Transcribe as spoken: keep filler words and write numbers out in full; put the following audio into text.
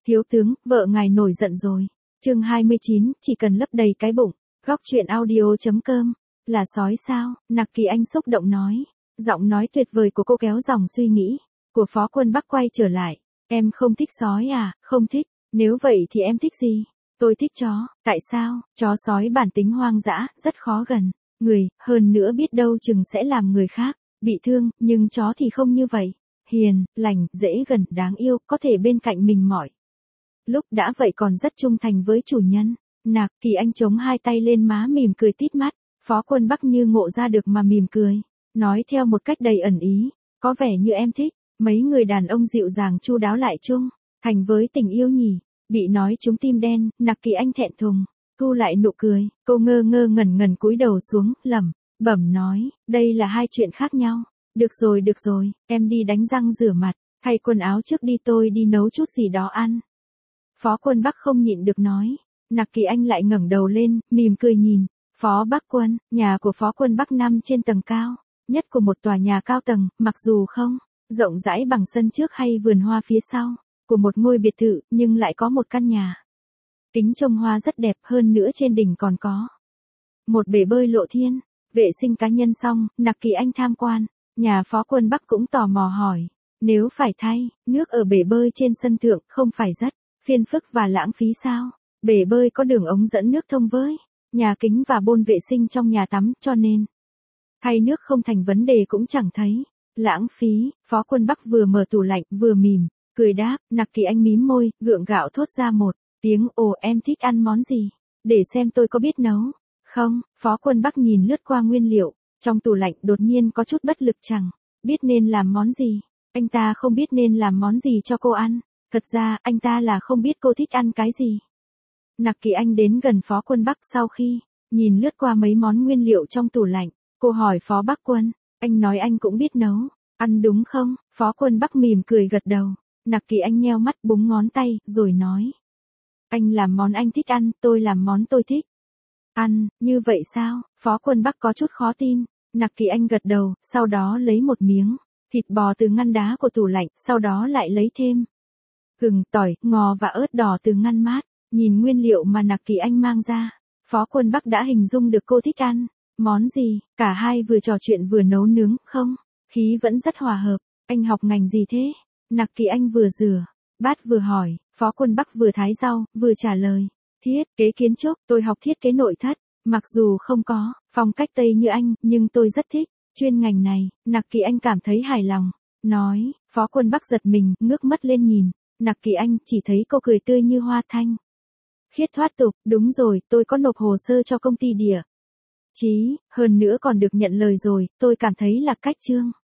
Thiếu tướng, vợ ngài nổi giận rồi. Chương hai mươi chín, chỉ cần lấp đầy cái bụng. Góc truyện audio chấm com. Là sói sao? Nặc Kỳ Anh xúc động nói. Giọng nói tuyệt vời của cô kéo dòng suy nghĩ của Phó Quân Bắc quay trở lại. Em không thích sói à? Không thích. Nếu vậy thì em thích gì? Tôi thích chó. Tại sao? Chó sói bản tính hoang dã, rất khó gần người, hơn nữa biết đâu chừng sẽ làm người khác bị thương, nhưng chó thì không như vậy. Hiền, lành, dễ gần, đáng yêu, có thể bên cạnh mình mọi lúc, đã vậy còn rất trung thành với chủ nhân. Nặc Kỳ Anh chống hai tay lên má mỉm cười tít mắt. Phó Quân Bắc như ngộ ra được mà mỉm cười, nói theo một cách đầy ẩn ý, có vẻ như em thích mấy người đàn ông dịu dàng chu đáo lại chung thành với tình yêu nhỉ. Bị nói trúng tim đen, Nặc Kỳ Anh thẹn thùng thu lại nụ cười, cô ngơ ngơ ngẩn ngẩn cúi đầu xuống, lẩm bẩm nói, đây là hai chuyện khác nhau. Được rồi được rồi, em đi đánh răng rửa mặt, thay quần áo trước đi, tôi đi nấu chút gì đó ăn. Phó Quân Bắc không nhịn được nói. Nặc Kỳ Anh lại ngẩng đầu lên, mỉm cười nhìn. Phó Bắc Quân, nhà của Phó Quân Bắc nằm trên tầng cao nhất của một tòa nhà cao tầng, mặc dù không rộng rãi bằng sân trước hay vườn hoa phía sau của một ngôi biệt thự, nhưng lại có một căn nhà kính trông hoa rất đẹp, hơn nữa trên đỉnh còn có một bể bơi lộ thiên. Vệ sinh cá nhân xong, Nặc Kỳ Anh tham quan nhà Phó Quân Bắc cũng tò mò hỏi, nếu phải thay nước ở bể bơi trên sân thượng, không phải rất phiền phức và lãng phí sao? Bể bơi có đường ống dẫn nước thông với nhà kính và bồn vệ sinh trong nhà tắm, cho nên thay nước không thành vấn đề, cũng chẳng thấy lãng phí. Phó Quân Bắc vừa mở tủ lạnh vừa mỉm cười đáp. Nặc Kỳ Anh mím môi, gượng gạo thốt ra một tiếng, ồ, em thích ăn món gì? Để xem tôi có biết nấu không. Phó Quân Bắc nhìn lướt qua nguyên liệu trong tủ lạnh, đột nhiên có chút bất lực, chẳng biết nên làm món gì. Anh ta không biết nên làm món gì cho cô ăn. Thật ra, anh ta là không biết cô thích ăn cái gì. Nặc Kỳ Anh đến gần Phó Quân Bắc sau khi nhìn lướt qua mấy món nguyên liệu trong tủ lạnh. Cô hỏi Phó Bắc Quân, anh nói anh cũng biết nấu ăn đúng không? Phó Quân Bắc mỉm cười gật đầu. Nặc Kỳ Anh nheo mắt búng ngón tay, rồi nói, anh làm món anh thích ăn, tôi làm món tôi thích ăn. Như vậy sao? Phó Quân Bắc có chút khó tin. Nặc Kỳ Anh gật đầu, sau đó lấy một miếng thịt bò từ ngăn đá của tủ lạnh, sau đó lại lấy thêm gừng, tỏi, ngò và ớt đỏ từ ngăn mát. Nhìn nguyên liệu mà Nặc Kỳ Anh mang ra, Phó Quân Bắc đã hình dung được cô thích ăn món gì. Cả hai vừa trò chuyện vừa nấu nướng, không khí vẫn rất hòa hợp. Anh học ngành gì thế? Nặc Kỳ Anh vừa rửa bát vừa hỏi. Phó Quân Bắc vừa thái rau vừa trả lời, thiết kế kiến trúc, tôi học thiết kế nội thất. Mặc dù không có phong cách Tây như anh, nhưng tôi rất thích chuyên ngành này. Nặc Kỳ Anh cảm thấy hài lòng, nói. Phó Quân Bắc giật mình, ngước mắt lên nhìn Nặc Kỳ Anh, chỉ thấy cô cười tươi như hoa thanh khiết thoát tục. Đúng rồi, tôi có nộp hồ sơ cho công ty địa chí, hơn nữa còn được nhận lời rồi. Tôi cảm thấy là cách chương